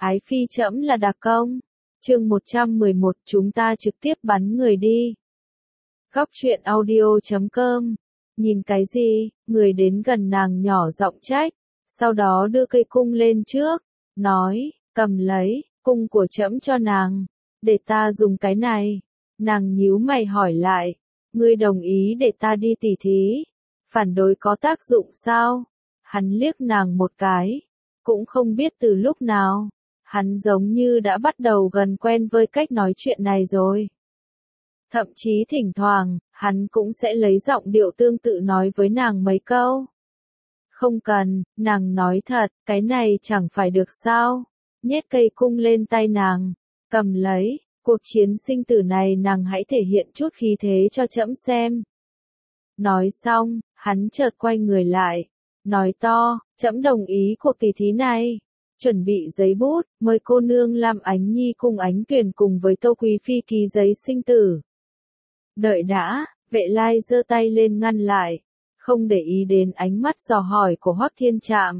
Ái phi trẫm là đặc công. Chương 111 chúng ta trực tiếp bắn người đi. Góc truyện audio.com. Nhìn cái gì? Người đến gần nàng nhỏ giọng trách, sau đó đưa cây cung lên trước, nói, cầm lấy, cung của trẫm cho nàng, để ta dùng cái này. Nàng nhíu mày hỏi lại, ngươi đồng ý để ta đi tỉ thí, phản đối có tác dụng sao? Hắn liếc nàng một cái, cũng không biết từ lúc nào, hắn giống như đã bắt đầu gần quen với cách nói chuyện này rồi. Thậm chí thỉnh thoảng, hắn cũng sẽ lấy giọng điệu tương tự nói với nàng mấy câu. Không cần, nàng nói thật, cái này chẳng phải được sao? Nhét cây cung lên tay nàng, cầm lấy, cuộc chiến sinh tử này nàng hãy thể hiện chút khí thế cho trẫm xem. Nói xong, hắn chợt quay người lại, nói to, trẫm đồng ý cuộc tỷ thí này. Chuẩn bị giấy bút, mời cô nương Lam Ánh Nhi cùng Ánh Tuyền cùng với Tô Quý Phi ký giấy sinh tử. Đợi đã, Vệ Lai giơ tay lên ngăn lại, không để ý đến ánh mắt dò hỏi của Hoắc Thiên Trạm.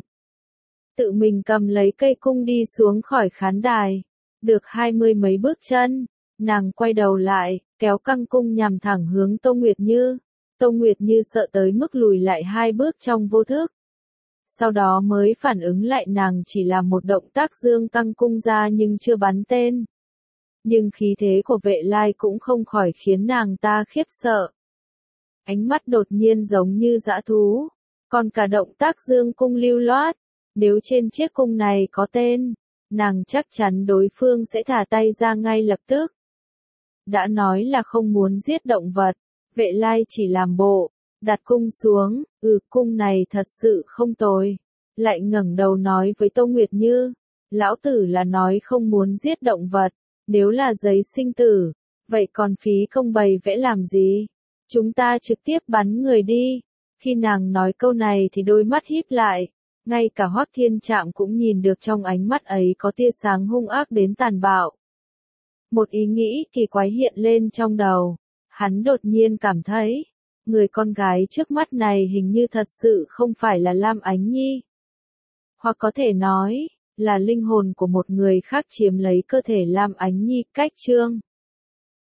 Tự mình cầm lấy cây cung đi xuống khỏi khán đài, được 20 mấy bước chân, nàng quay đầu lại, kéo căng cung nhằm thẳng hướng Tô Nguyệt Như. Tô Nguyệt Như sợ tới mức lùi lại 2 bước trong vô thức. Sau đó mới phản ứng lại nàng chỉ làm một động tác dương căng cung ra nhưng chưa bắn tên. Nhưng khí thế của Vệ Lai cũng không khỏi khiến nàng ta khiếp sợ. Ánh mắt đột nhiên giống như dã thú, còn cả động tác dương cung lưu loát. Nếu trên chiếc cung này có tên, nàng chắc chắn đối phương sẽ thả tay ra ngay lập tức. Đã nói là không muốn giết động vật, Vệ Lai chỉ làm bộ, đặt cung xuống, cung này thật sự không tồi. Lại ngẩng đầu nói với Tô Nguyệt Như, lão tử là nói không muốn giết động vật, nếu là giấy sinh tử, vậy còn phí công bày vẽ làm gì? Chúng ta trực tiếp bắn người đi. Khi nàng nói câu này thì đôi mắt híp lại, ngay cả Hoắc Thiên Trạm cũng nhìn được trong ánh mắt ấy có tia sáng hung ác đến tàn bạo. Một ý nghĩ kỳ quái hiện lên trong đầu, hắn đột nhiên cảm thấy, người con gái trước mắt này hình như thật sự không phải là Lam Ánh Nhi. Hoặc có thể nói, là linh hồn của một người khác chiếm lấy cơ thể Lam Ánh Nhi. Cách chương